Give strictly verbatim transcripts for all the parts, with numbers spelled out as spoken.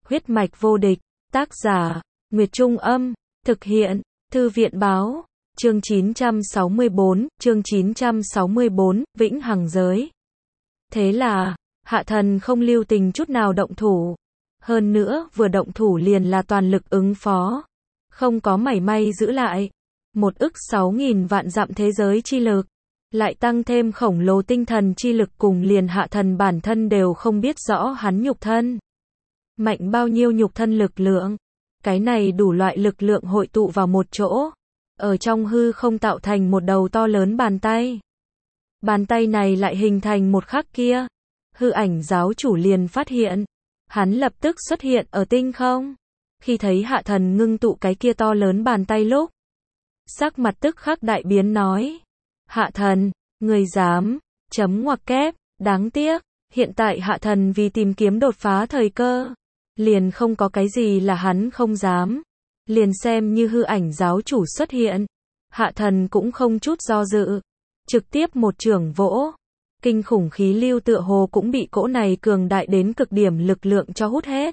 Huyết mạch vô địch, tác giả, Nguyệt Trung Âm, thực hiện, Thư viện Báo, chương chín trăm sáu mươi bốn, chương chín trăm sáu mươi bốn, Vĩnh Hằng Giới. Thế là, Hạ Thần không lưu tình chút nào động thủ. Hơn nữa, vừa động thủ liền là toàn lực ứng phó. Không có mảy may giữ lại. Một ức sáu nghìn vạn dặm thế giới chi lực. Lại tăng thêm khổng lồ tinh thần chi lực cùng liền Hạ Thần bản thân đều không biết rõ hắn nhục thân. Mạnh bao nhiêu nhục thân lực lượng. Cái này đủ loại lực lượng hội tụ vào một chỗ. Ở trong hư không tạo thành một đầu to lớn bàn tay. Bàn tay này lại hình thành một khắc kia. Hư ảnh giáo chủ liền phát hiện. Hắn lập tức xuất hiện ở tinh không. Khi thấy Hạ Thần ngưng tụ cái kia to lớn bàn tay lúc. Sắc mặt tức khắc đại biến nói. Hạ Thần, người dám, chấm ngoặc kép, đáng tiếc. Hiện tại Hạ Thần vì tìm kiếm đột phá thời cơ. Liền không có cái gì là hắn không dám. Liền xem như hư ảnh giáo chủ xuất hiện. Hạ Thần cũng không chút do dự. Trực tiếp một chưởng vỗ. Kinh khủng khí lưu tựa hồ cũng bị cỗ này cường đại đến cực điểm lực lượng cho hút hết.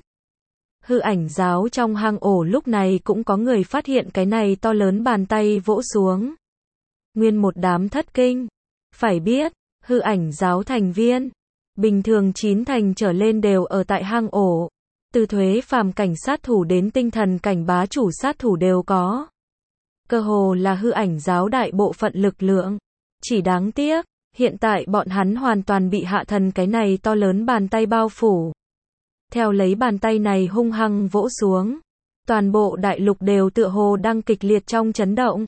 Hư ảnh giáo trong hang ổ lúc này cũng có người phát hiện cái này to lớn bàn tay vỗ xuống. Nguyên một đám thất kinh. Phải biết, hư ảnh giáo thành viên. Bình thường chín thành trở lên đều ở tại hang ổ. Từ thuế phàm cảnh sát thủ đến tinh thần cảnh bá chủ sát thủ đều có. Cơ hồ là hư ảnh giáo đại bộ phận lực lượng. Chỉ đáng tiếc, hiện tại bọn hắn hoàn toàn bị Hạ Thần cái này to lớn bàn tay bao phủ. Theo lấy bàn tay này hung hăng vỗ xuống. Toàn bộ đại lục đều tựa hồ đang kịch liệt trong chấn động.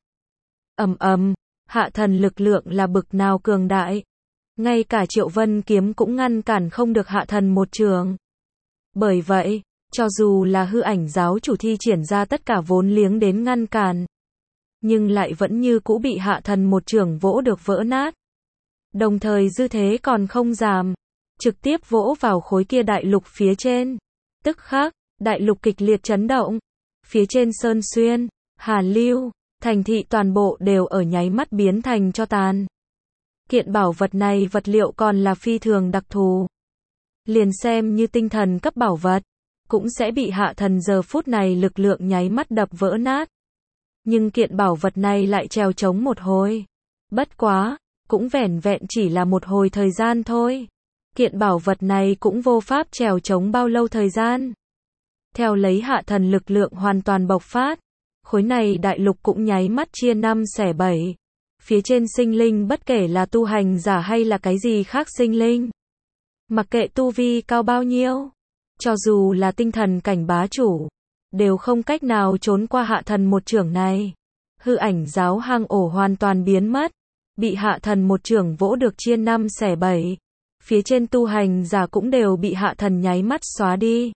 Ầm ầm, Hạ Thần lực lượng là bực nào cường đại. Ngay cả Triệu Vân kiếm cũng ngăn cản không được Hạ Thần một trường. Bởi vậy, cho dù là hư ảnh giáo chủ thi triển ra tất cả vốn liếng đến ngăn cản. Nhưng lại vẫn như cũ bị Hạ Thần một trường vỗ được vỡ nát. Đồng thời dư thế còn không giảm. Trực tiếp vỗ vào khối kia đại lục phía trên. Tức khắc, đại lục kịch liệt chấn động. Phía trên Sơn Xuyên, Hà Lưu, thành thị toàn bộ đều ở nháy mắt biến thành cho tàn. Kiện bảo vật này vật liệu còn là phi thường đặc thù. Liền xem như tinh thần cấp bảo vật, cũng sẽ bị Hạ Thần giờ phút này lực lượng nháy mắt đập vỡ nát. Nhưng kiện bảo vật này lại trèo trống một hồi. Bất quá, cũng vẻn vẹn chỉ là một hồi thời gian thôi. Kiện bảo vật này cũng vô pháp trèo trống bao lâu thời gian. Theo lấy Hạ Thần lực lượng hoàn toàn bộc phát, khối này đại lục cũng nháy mắt chia năm xẻ bảy. Phía trên sinh linh bất kể là tu hành giả hay là cái gì khác sinh linh. Mặc kệ tu vi cao bao nhiêu, cho dù là tinh thần cảnh bá chủ, đều không cách nào trốn qua Hạ Thần một chưởng này. Hư ảnh giáo hang ổ hoàn toàn biến mất, bị Hạ Thần một chưởng vỗ được chia năm xẻ bảy. Phía trên tu hành giả cũng đều bị Hạ Thần nháy mắt xóa đi.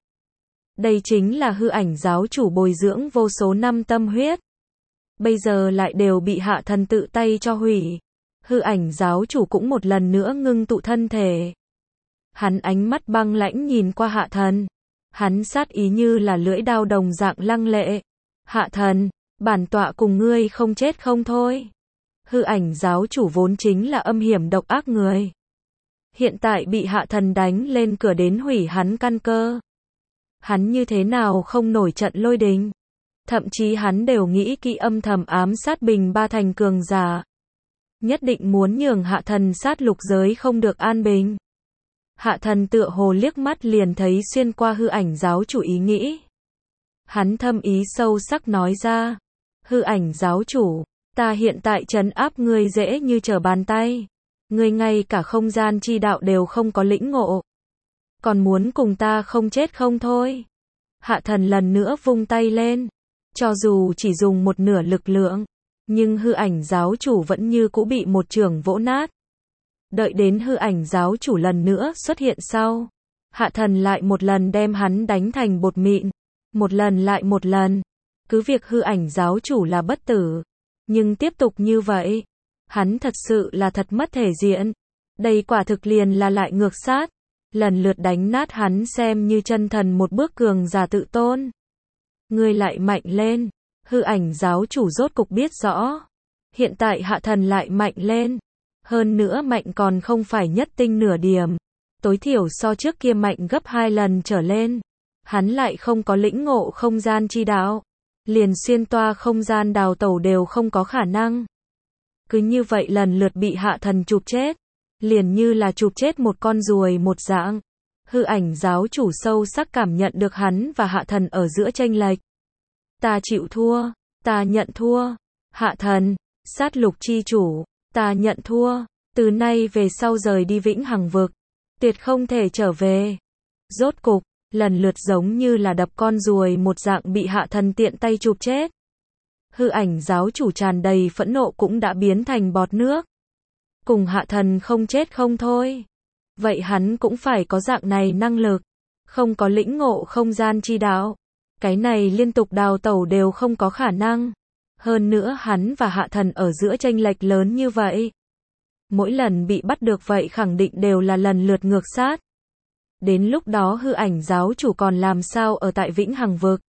Đây chính là hư ảnh giáo chủ bồi dưỡng vô số năm tâm huyết. Bây giờ lại đều bị Hạ Thần tự tay cho hủy. Hư ảnh giáo chủ cũng một lần nữa ngưng tụ thân thể. Hắn ánh mắt băng lãnh nhìn qua Hạ Thần. Hắn sát ý như là lưỡi đao đồng dạng lăng lệ. Hạ Thần, bản tọa cùng ngươi không chết không thôi. Hư ảnh giáo chủ vốn chính là âm hiểm độc ác người. Hiện tại bị Hạ Thần đánh lên cửa đến hủy hắn căn cơ. Hắn như thế nào không nổi trận lôi đình. Thậm chí hắn đều nghĩ kỹ âm thầm ám sát Bình Ba thành cường giả. Nhất định muốn nhường Hạ Thần sát lục giới không được an bình. Hạ Thần tựa hồ liếc mắt liền thấy xuyên qua hư ảnh giáo chủ ý nghĩ. Hắn thâm ý sâu sắc nói ra. Hư ảnh giáo chủ, ta hiện tại trấn áp ngươi dễ như trở bàn tay. Ngươi ngay cả không gian chi đạo đều không có lĩnh ngộ. Còn muốn cùng ta không chết không thôi. Hạ Thần lần nữa vung tay lên. Cho dù chỉ dùng một nửa lực lượng, nhưng hư ảnh giáo chủ vẫn như cũ bị một chưởng vỗ nát. Đợi đến hư ảnh giáo chủ lần nữa xuất hiện sau. Hạ Thần lại một lần đem hắn đánh thành bột mịn. Một lần lại một lần. Cứ việc hư ảnh giáo chủ là bất tử. Nhưng tiếp tục như vậy. Hắn thật sự là thật mất thể diện. Đây quả thực liền là lại ngược sát. Lần lượt đánh nát hắn xem như chân thần một bước cường giả tự tôn. Ngươi lại mạnh lên. Hư ảnh giáo chủ rốt cục biết rõ. Hiện tại Hạ Thần lại mạnh lên. Hơn nữa mạnh còn không phải nhất tinh nửa điểm. Tối thiểu so trước kia mạnh gấp hai lần trở lên. hắn lại không có lĩnh ngộ không gian chi đạo. Liền xuyên toa không gian đào tẩu đều không có khả năng. Cứ như vậy lần lượt bị hạ thần chụp chết. Liền như là chụp chết một con ruồi một dạng. Hư ảnh giáo chủ sâu sắc cảm nhận được hắn và hạ thần ở giữa chênh lệch. Ta chịu thua, ta nhận thua. Hạ thần, sát lục chi chủ, ta nhận thua. Từ nay về sau rời đi vĩnh hằng vực. Tuyệt không thể trở về. Rốt cục, lần lượt giống như là đập con ruồi một dạng bị hạ thần tiện tay chụp chết. Hư ảnh giáo chủ tràn đầy phẫn nộ cũng đã biến thành bọt nước. Cùng hạ thần không chết không thôi. Vậy hắn cũng phải có dạng này năng lực. Không có lĩnh ngộ không gian chi đạo. Cái này liên tục đào tẩu đều không có khả năng. Hơn nữa hắn và hạ thần ở giữa chênh lệch lớn như vậy. Mỗi lần bị bắt được vậy khẳng định đều là lần lượt ngược sát. Đến lúc đó hư ảnh giáo chủ còn làm sao ở tại vĩnh hằng vực.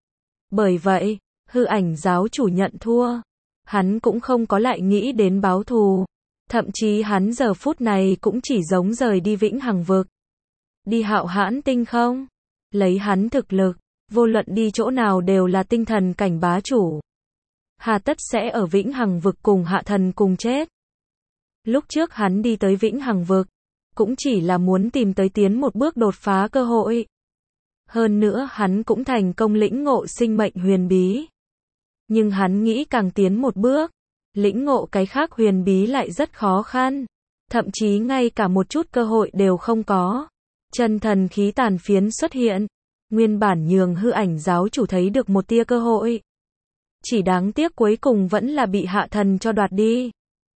Bởi vậy, hư ảnh giáo chủ nhận thua. Hắn cũng không có lại nghĩ đến báo thù. Thậm chí hắn giờ phút này cũng chỉ giống rời đi vĩnh hằng vực. Đi Hạo Hãn Tinh không? Lấy hắn thực lực, vô luận đi chỗ nào đều là tinh thần cảnh bá chủ. Hà tất sẽ ở vĩnh hằng vực cùng hạ thần cùng chết. Lúc trước hắn đi tới vĩnh hằng vực, cũng chỉ là muốn tìm tới tiến một bước đột phá cơ hội. Hơn nữa hắn cũng thành công lĩnh ngộ sinh mệnh huyền bí. Nhưng hắn nghĩ càng tiến một bước, lĩnh ngộ cái khác huyền bí lại rất khó khăn. Thậm chí ngay cả một chút cơ hội đều không có. Chân thần khí tàn phiến xuất hiện. Nguyên bản nhường hư ảnh giáo chủ thấy được một tia cơ hội. Chỉ đáng tiếc cuối cùng vẫn là bị hạ thần cho đoạt đi.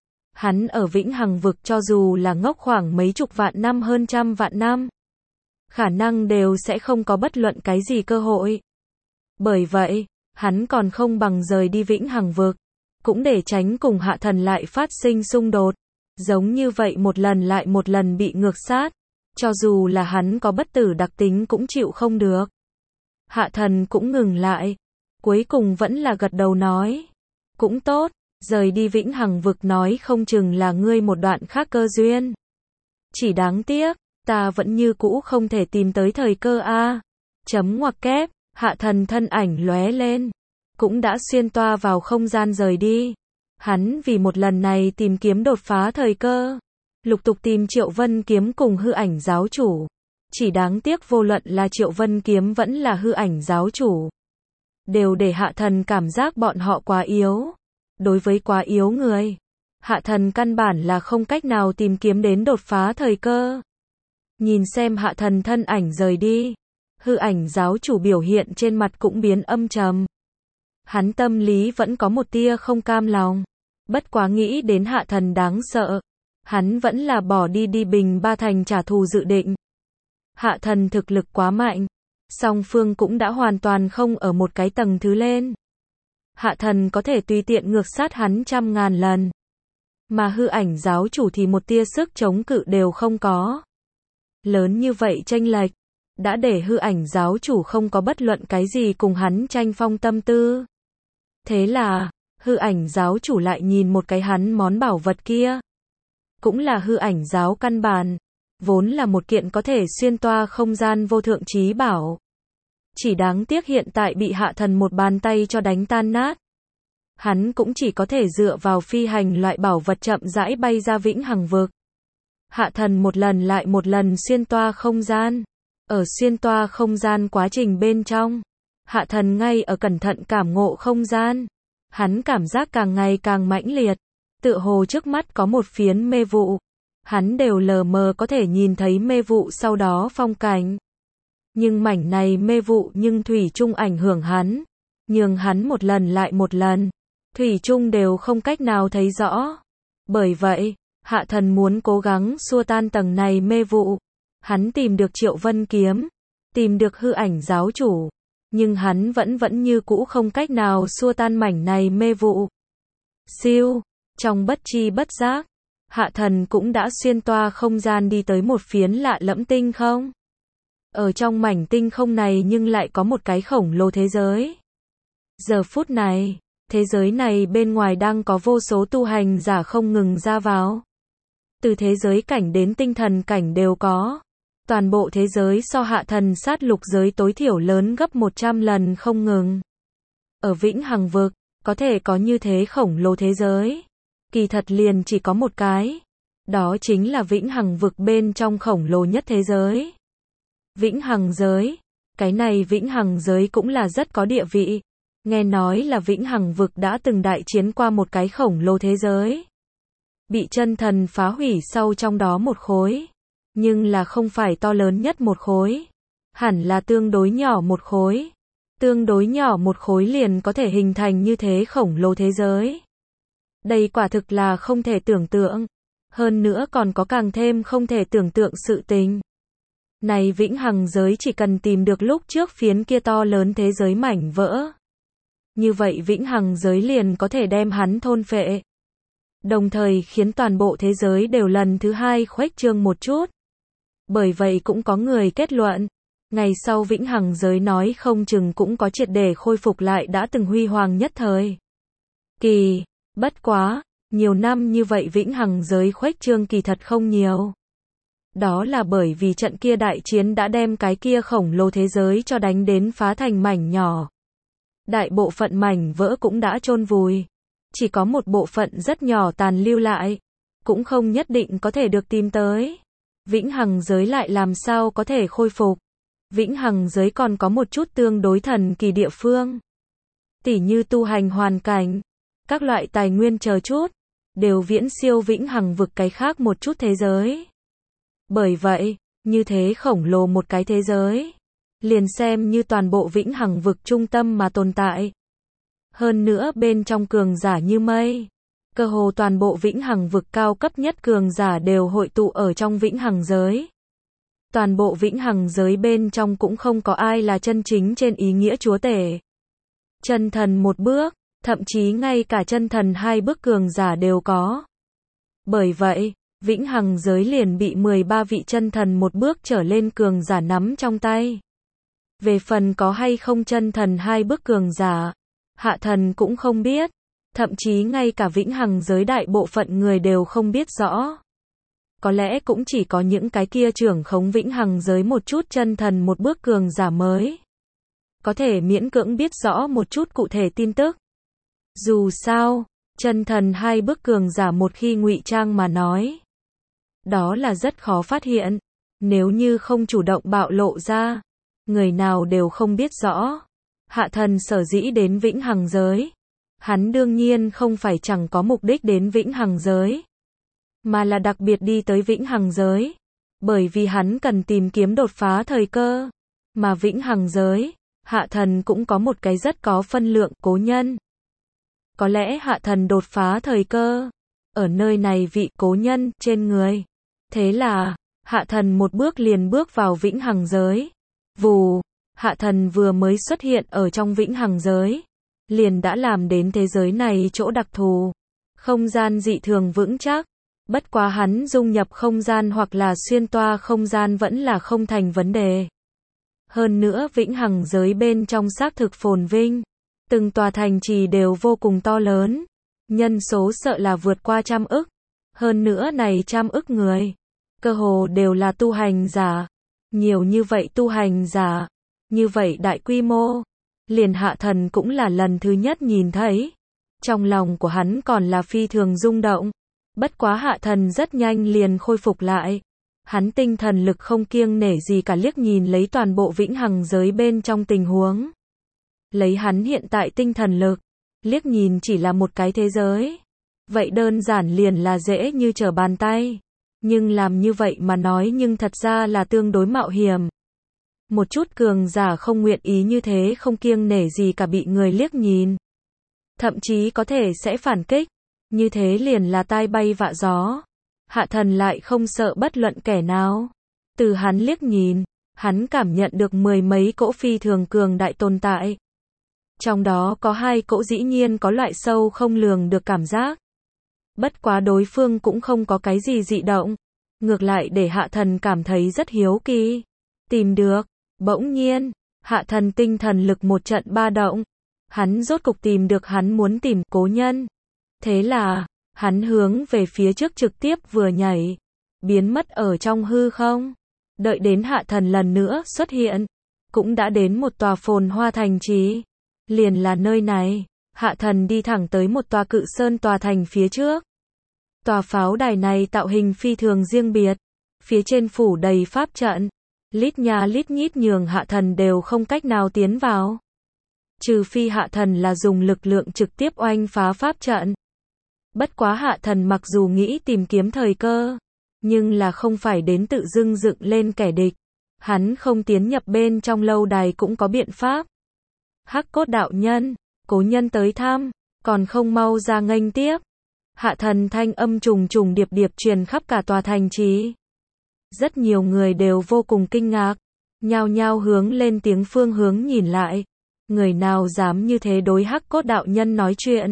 Hắn ở vĩnh hằng vực cho dù là ngốc khoảng mấy chục vạn năm hơn trăm vạn năm. Khả năng đều sẽ không có bất luận cái gì cơ hội. Bởi vậy, hắn còn không bằng rời đi vĩnh hằng vực. Cũng để tránh cùng hạ thần lại phát sinh xung đột. Giống như vậy một lần lại một lần bị ngược sát. Cho dù là hắn có bất tử đặc tính cũng chịu không được. Hạ thần cũng ngừng lại. Cuối cùng vẫn là gật đầu nói. Cũng tốt, rời đi vĩnh hằng vực nói không chừng là ngươi một đoạn khác cơ duyên. Chỉ đáng tiếc, ta vẫn như cũ không thể tìm tới thời cơ a. Chấm ngoặc kép, hạ thần thân ảnh lóe lên. Cũng đã xuyên toa vào không gian rời đi. Hắn vì một lần này tìm kiếm đột phá thời cơ. Lục tục tìm Triệu Vân Kiếm cùng hư ảnh giáo chủ. Chỉ đáng tiếc vô luận là Triệu Vân Kiếm vẫn là hư ảnh giáo chủ. Đều để hạ thần cảm giác bọn họ quá yếu. Đối với quá yếu người, hạ thần căn bản là không cách nào tìm kiếm đến đột phá thời cơ. Nhìn xem hạ thần thân ảnh rời đi. Hư ảnh giáo chủ biểu hiện trên mặt cũng biến âm trầm. Hắn tâm lý vẫn có một tia không cam lòng. Bất quá nghĩ đến hạ thần đáng sợ. Hắn vẫn là bỏ đi đi Bình Ba Thành trả thù dự định. Hạ thần thực lực quá mạnh. Song phương cũng đã hoàn toàn không ở một cái tầng thứ lên. Hạ thần có thể tùy tiện ngược sát hắn trăm ngàn lần. Mà hư ảnh giáo chủ thì một tia sức chống cự đều không có. Lớn như vậy chênh lệch. Đã để hư ảnh giáo chủ không có bất luận cái gì cùng hắn tranh phong tâm tư. Thế là, hư ảnh giáo chủ lại nhìn một cái hắn món bảo vật kia. Cũng là hư ảnh giáo căn bản. Vốn là một kiện có thể xuyên toa không gian vô thượng trí bảo. Chỉ đáng tiếc hiện tại bị hạ thần một bàn tay cho đánh tan nát. Hắn cũng chỉ có thể dựa vào phi hành loại bảo vật chậm rãi bay ra vĩnh hằng vực. Hạ thần một lần lại một lần xuyên toa không gian. Ở xuyên toa không gian quá trình bên trong. Hạ thần ngay ở cẩn thận cảm ngộ không gian. Hắn cảm giác càng ngày càng mãnh liệt. Tựa hồ trước mắt có một phiến mê vụ. Hắn đều lờ mờ có thể nhìn thấy mê vụ sau đó phong cảnh. Nhưng mảnh này mê vụ nhưng thủy chung ảnh hưởng hắn. Nhường hắn một lần lại một lần. Thủy chung đều không cách nào thấy rõ. Bởi vậy, hạ thần muốn cố gắng xua tan tầng này mê vụ. Hắn tìm được Triệu Vân Kiếm. Tìm được hư ảnh giáo chủ. Nhưng hắn vẫn vẫn như cũ không cách nào xua tan mảnh này mê vụ. Siêu, trong bất chi bất giác. Hạ thần cũng đã xuyên toa không gian đi tới một phiến lạ lẫm tinh không. Ở trong mảnh tinh không này nhưng lại có một cái khổng lồ thế giới. Giờ phút này, thế giới này bên ngoài đang có vô số tu hành giả không ngừng ra vào. Từ thế giới cảnh đến tinh thần cảnh đều có. Toàn bộ thế giới so hạ thần sát lục giới tối thiểu lớn gấp một trăm lần không ngừng. Ở vĩnh hằng vực, có thể có như thế khổng lồ thế giới. Kỳ thật liền chỉ có một cái. Đó chính là vĩnh hằng vực bên trong khổng lồ nhất thế giới. Vĩnh hằng giới. Cái này vĩnh hằng giới cũng là rất có địa vị. Nghe nói là vĩnh hằng vực đã từng đại chiến qua một cái khổng lồ thế giới. Bị chân thần phá hủy sau trong đó một khối. Nhưng là không phải to lớn nhất một khối. Hẳn là tương đối nhỏ một khối. Tương đối nhỏ một khối liền có thể hình thành như thế khổng lồ thế giới. Đây quả thực là không thể tưởng tượng. Hơn nữa còn có càng thêm không thể tưởng tượng sự tình. Này vĩnh hằng giới chỉ cần tìm được lúc trước phiến kia to lớn thế giới mảnh vỡ. Như vậy vĩnh hằng giới liền có thể đem hắn thôn phệ. Đồng thời khiến toàn bộ thế giới đều lần thứ hai khuếch trương một chút. Bởi vậy cũng có người kết luận. Ngày sau vĩnh hằng giới nói không chừng cũng có triệt để khôi phục lại đã từng huy hoàng nhất thời. Kỳ, bất quá, nhiều năm như vậy vĩnh hằng giới khuếch trương kỳ thật không nhiều. Đó là bởi vì trận kia đại chiến đã đem cái kia khổng lồ thế giới cho đánh đến phá thành mảnh nhỏ. Đại bộ phận mảnh vỡ cũng đã chôn vùi. Chỉ có một bộ phận rất nhỏ tàn lưu lại. Cũng không nhất định có thể được tìm tới. Vĩnh hằng giới lại làm sao có thể khôi phục. Vĩnh hằng giới còn có một chút tương đối thần kỳ địa phương. Tỉ như tu hành hoàn cảnh. Các loại tài nguyên chờ chút. Đều viễn siêu vĩnh hằng vực cái khác một chút thế giới. Bởi vậy, như thế khổng lồ một cái thế giới. Liền xem như toàn bộ vĩnh hằng vực trung tâm mà tồn tại. Hơn nữa bên trong cường giả như mây. Cơ hồ toàn bộ vĩnh hằng vực cao cấp nhất cường giả đều hội tụ ở trong vĩnh hằng giới. Toàn bộ vĩnh hằng giới bên trong cũng không có ai là chân chính trên ý nghĩa chúa tể. Chân thần một bước, thậm chí ngay cả chân thần hai bước cường giả đều có. Bởi vậy, vĩnh hằng giới liền bị mười ba vị chân thần một bước trở lên cường giả nắm trong tay. Về phần có hay không chân thần hai bước cường giả, hạ thần cũng không biết. Thậm chí ngay cả vĩnh hằng giới đại bộ phận người đều không biết rõ. Có lẽ cũng chỉ có những cái kia trưởng khống vĩnh hằng giới một chút chân thần một bước cường giả mới. Có thể miễn cưỡng biết rõ một chút cụ thể tin tức. Dù sao, chân thần hai bước cường giả một khi ngụy trang mà nói. Đó là rất khó phát hiện. Nếu như không chủ động bạo lộ ra, người nào đều không biết rõ. Hạ thần sở dĩ đến vĩnh hằng giới. Hắn đương nhiên không phải chẳng có mục đích đến vĩnh hằng giới. Mà là đặc biệt đi tới vĩnh hằng giới. Bởi vì hắn cần tìm kiếm đột phá thời cơ. Mà vĩnh hằng giới, hạ thần cũng có một cái rất có phân lượng cố nhân. Có lẽ hạ thần đột phá thời cơ. Ở nơi này vị cố nhân trên người. Thế là, hạ thần một bước liền bước vào vĩnh hằng giới. Vù, hạ thần vừa mới xuất hiện ở trong vĩnh hằng giới. Liền đã làm đến thế giới này chỗ đặc thù. Không gian dị thường vững chắc. Bất quá hắn dung nhập không gian hoặc là xuyên toa không gian vẫn là không thành vấn đề. Hơn nữa vĩnh hằng giới bên trong xác thực phồn vinh. Từng tòa thành trì đều vô cùng to lớn. Nhân số sợ là vượt qua trăm ức. Hơn nữa này trăm ức người. Cơ hồ đều là tu hành giả. Nhiều như vậy tu hành giả. Như vậy đại quy mô. Liền hạ thần cũng là lần thứ nhất nhìn thấy. Trong lòng của hắn còn là phi thường rung động. Bất quá hạ thần rất nhanh liền khôi phục lại. Hắn tinh thần lực không kiêng nể gì cả liếc nhìn lấy toàn bộ vĩnh hằng giới bên trong tình huống. Lấy hắn hiện tại tinh thần lực. Liếc nhìn chỉ là một cái thế giới. Vậy đơn giản liền là dễ như trở bàn tay. Nhưng làm như vậy mà nói nhưng thật ra là tương đối mạo hiểm. Một chút cường giả không nguyện ý như thế không kiêng nể gì cả bị người liếc nhìn. Thậm chí có thể sẽ phản kích. Như thế liền là tai bay vạ gió. Hạ thần lại không sợ bất luận kẻ nào. Từ hắn liếc nhìn, hắn cảm nhận được mười mấy cỗ phi thường cường đại tồn tại. Trong đó có hai cỗ dĩ nhiên có loại sâu không lường được cảm giác. Bất quá đối phương cũng không có cái gì dị động. Ngược lại để hạ thần cảm thấy rất hiếu kỳ. Tìm được. Bỗng nhiên, hạ thần tinh thần lực một trận ba động. Hắn rốt cục tìm được hắn muốn tìm cố nhân. Thế là, hắn hướng về phía trước trực tiếp vừa nhảy. Biến mất ở trong hư không. Đợi đến hạ thần lần nữa xuất hiện, cũng đã đến một tòa phồn hoa thành trì. Liền là nơi này, hạ thần đi thẳng tới một tòa cự sơn tòa thành phía trước. Tòa pháo đài này tạo hình phi thường riêng biệt, phía trên phủ đầy pháp trận, lít nha lít nhít nhường hạ thần đều không cách nào tiến vào. Trừ phi hạ thần là dùng lực lượng trực tiếp oanh phá pháp trận. Bất quá hạ thần mặc dù nghĩ tìm kiếm thời cơ, nhưng là không phải đến tự dưng dựng lên kẻ địch. Hắn không tiến nhập bên trong lâu đài cũng có biện pháp. Hắc Cốt đạo nhân, cố nhân tới thăm, còn không mau ra nghênh tiếp. Hạ thần thanh âm trùng trùng điệp điệp truyền khắp cả tòa thành trì. Rất nhiều người đều vô cùng kinh ngạc, nhao nhao hướng lên tiếng phương hướng nhìn lại. Người nào dám như thế đối Hắc Cốt đạo nhân nói chuyện?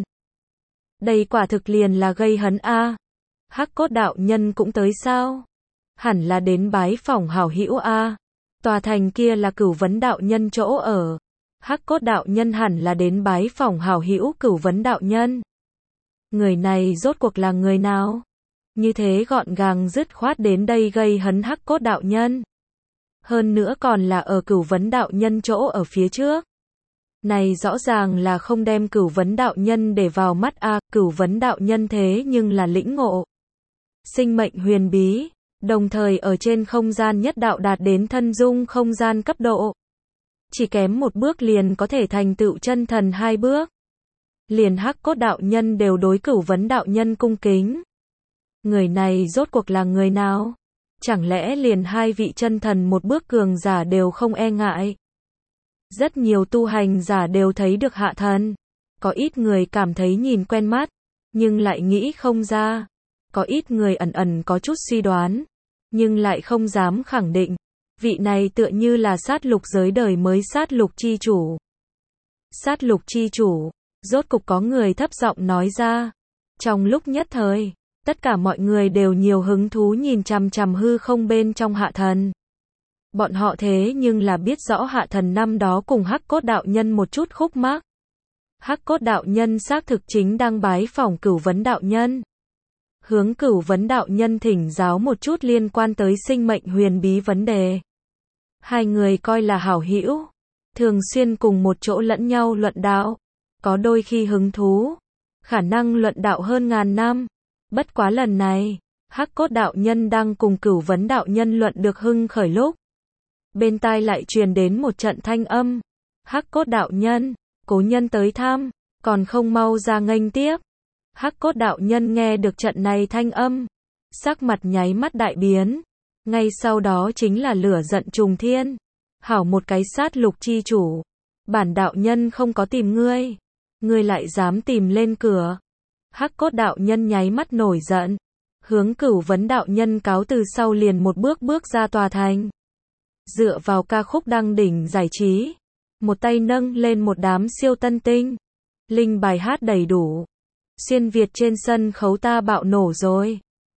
Đây quả thực liền là gây hấn a. À. Hắc Cốt đạo nhân cũng tới sao? Hẳn là đến bái phỏng hảo hữu a. À. Tòa thành kia là Cửu Vấn đạo nhân chỗ ở. Hắc Cốt đạo nhân hẳn là đến bái phỏng hảo hữu Cửu Vấn đạo nhân. Người này rốt cuộc là người nào? Như thế gọn gàng dứt khoát đến đây gây hấn Hắc Cốt đạo nhân. Hơn nữa còn là ở Cửu Vấn đạo nhân chỗ ở phía trước. Này rõ ràng là không đem Cửu Vấn đạo nhân để vào mắt a, à, Cửu Vấn đạo nhân thế nhưng là lĩnh ngộ sinh mệnh huyền bí, đồng thời ở trên không gian nhất đạo đạt đến thân dung không gian cấp độ. Chỉ kém một bước liền có thể thành tựu chân thần hai bước. Liền Hắc Cốt đạo nhân đều đối Cửu Vấn đạo nhân cung kính. Người này rốt cuộc là người nào? Chẳng lẽ liền hai vị chân thần một bước cường giả đều không e ngại? Rất nhiều tu hành giả đều thấy được hạ thần. Có ít người cảm thấy nhìn quen mắt, nhưng lại nghĩ không ra. Có ít người ẩn ẩn có chút suy đoán, nhưng lại không dám khẳng định. Vị này tựa như là sát lục giới đời mới sát lục chi chủ. Sát lục chi chủ, rốt cục có người thấp giọng nói ra. Trong lúc nhất thời, tất cả mọi người đều nhiều hứng thú nhìn chằm chằm hư không bên trong hạ thần. Bọn họ thế nhưng là biết rõ hạ thần năm đó cùng Hắc Cốt đạo nhân một chút khúc mắc. Hắc Cốt đạo nhân xác thực chính đang bái phỏng Cửu Vấn đạo nhân. Hướng Cửu Vấn đạo nhân thỉnh giáo một chút liên quan tới sinh mệnh huyền bí vấn đề. Hai người coi là hảo hữu, thường xuyên cùng một chỗ lẫn nhau luận đạo, có đôi khi hứng thú, khả năng luận đạo hơn ngàn năm. Bất quá lần này, Hắc Cốt đạo nhân đang cùng Cửu Vấn đạo nhân luận được hưng khởi lúc, bên tai lại truyền đến một trận thanh âm. Hắc Cốt đạo nhân, cố nhân tới thăm, còn không mau ra nghênh tiếp. Hắc Cốt đạo nhân nghe được trận này thanh âm, sắc mặt nháy mắt đại biến. Ngay sau đó chính là lửa giận trùng thiên. Hảo một cái sát lục chi chủ, bản đạo nhân không có tìm ngươi, ngươi lại dám tìm lên cửa. Hắc Cốt đạo nhân nháy mắt nổi giận, hướng Cửu Vấn đạo nhân cáo từ sau liền một bước bước ra tòa thành. Dựa vào ca khúc đăng đỉnh giải trí, một tay nâng lên một đám siêu tân tinh, linh bài hát đầy đủ. Xuyên Việt trên sân khấu ta bạo nổ rồi.